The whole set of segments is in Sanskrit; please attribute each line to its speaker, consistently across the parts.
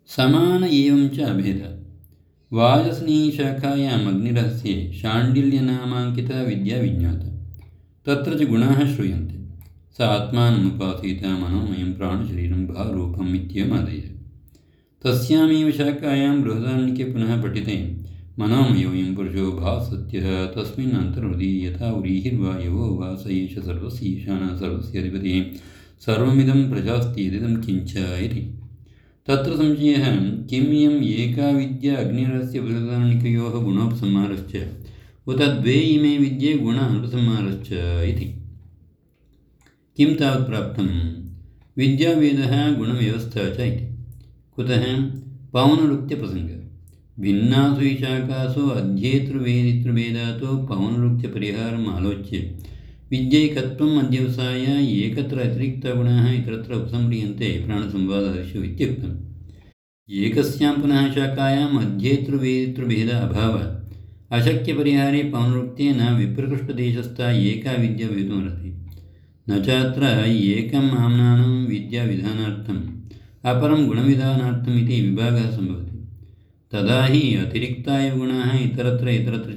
Speaker 1: समान एवं च अभेदः। वाजस्नेहिशाखायाम् अग्निरहस्ये शाण्डिल्यनामाङ्किता विद्या विज्ञाता। तत्र च गुणाः श्रूयन्ते। स आत्मानमुपासीत मनोमयं प्राणशरीरं भारूपम् इत्येवमादयः। तस्यामेव शाखायां बृहदारण्यके पुनः पठिते मनोमयोऽयं पुरुषो भासत्यः तस्मिन् अन्तर्हृदि यथा व्रीहिर्वायवो वा स एष सर्वस्य ईशानः सर्वस्य अधिपतिः सर्वमिदं प्रजास्तीदं किञ्च इति। तत्र संशयः किम् इयम् एका विद्या अग्निरस्य बृहदारण्यकयोः गुणोपसंहारश्च उत द्वे इमे विद्ये गुण अनुपसंहारश्च इति। किं तावत् प्राप्तं? विद्यावेदः गुणव्यवस्था च इति। कुतः? पौनरुक्त्यप्रसङ्गः। भिन्नासु शाखासु अध्येतृवेदितृभेदातो पौनरुक्त्यपरिहारम् आलोच्य विद्यैकत्वम् अध्यवसाय एकत्र अतिरिक्तगुणाः इतरत्र उपसंह्रियन्ते प्राणसंवादादिषु इत्युक्तम्। एकस्यां पुनः शाखायाम् अध्येतृवेदितृभेद अभावात् अशक्यपरिहारे पौनरुक्ते न विप्रकृष्टदेशस्था एका विद्या भवितुमर्हति। न चात्र एकम् आम्नानं विद्याविधानार्थम् अपरं गुणविधानार्थम् इति विभागः सम्भवति। तदा हि अतिरिक्ता एव गुणाः इतरत्र च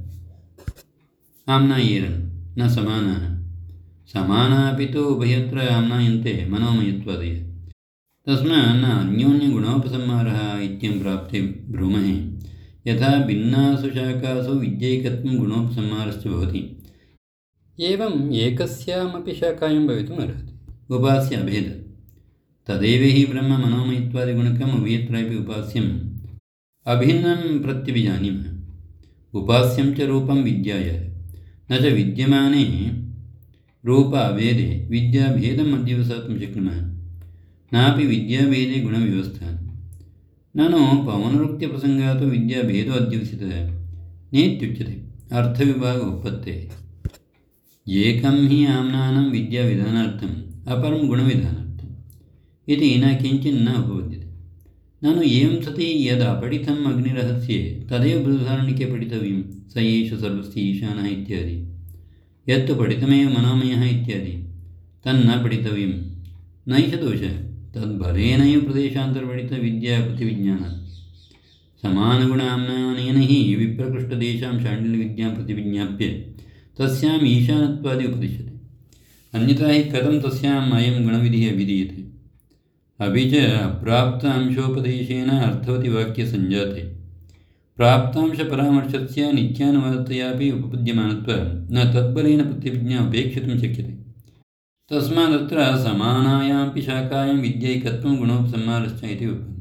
Speaker 1: आम्नायेरन् न समानाः। समानाः अपि तु उभयत्र आम्नायन्ते मनोमयत्वादयः। तस्मात् न अन्योन्यगुणोपसंहारः इत्यं प्राप्ते ब्रूमहे यथा भिन्नासु शाखासु विद्यैकत्वं गुणोपसंहारश्च भवति एवम् एकस्यामपि शाखायां भवितुम् अर्हति। उपास्य अभेदः। तदेव हि ब्रह्म मनोमयत्वादिगुणकम् उभयत्रापि उपास्यम् अभिन्नं प्रत्यभिजानीमः। उपास्यं च रूपं विद्यायाः न च विद्यमाने रूप अभेदे विद्याभेदम् अध्यवसातुं शक्नुमः। नापि विद्याभेदे गुणव्यवस्था। ननु पौनरुक्त्यप्रसङ्गात् विद्याभेदो अध्यवसितः नेत्युच्यते अर्थविभागोत्पत्तेः। एकं हि आम्नानं विद्याविधानार्थम् अपरं गुणविधानार्थम् इति न किञ्चिन्न उपपद्यते। ननु एवं सति यद् अपठितम् अग्निरहस्ये तदेव बृहदारण्यके पठितव्यं स एष सर्वस्य ईशानः इत्यादि। यत्तु पठितमेव मनोमयः इत्यादि तन्न पठितव्यं नैष दोषः। तद्बलेनैव प्रदेशान्तरपठितविद्याप्रतिविज्ञानात् समानगुणाम्नानेन हि विप्रकृष्टदेशां शाण्डिल्यविद्यां प्रतिविज्ञाप्य तस्याम् ईशानत्वादि उपदिश्यते। अन्यथा हि कथं तस्याम् अयं गुणविधिः अभिधीयते। अपि च अप्राप्त अंशोपदेशेन अर्थवति वाक्ये सञ्जाते प्राप्तांशपरामर्शस्य नित्यानुवादतयापि उपपद्यमानत्वात् न तद्बलेन प्रतिविज्ञा उपेक्षितुं शक्यते। तस्मादत्र समानायामपि शाखायां विद्यैकत्वं गुणोपसंहारश्च इति उपपन्नः।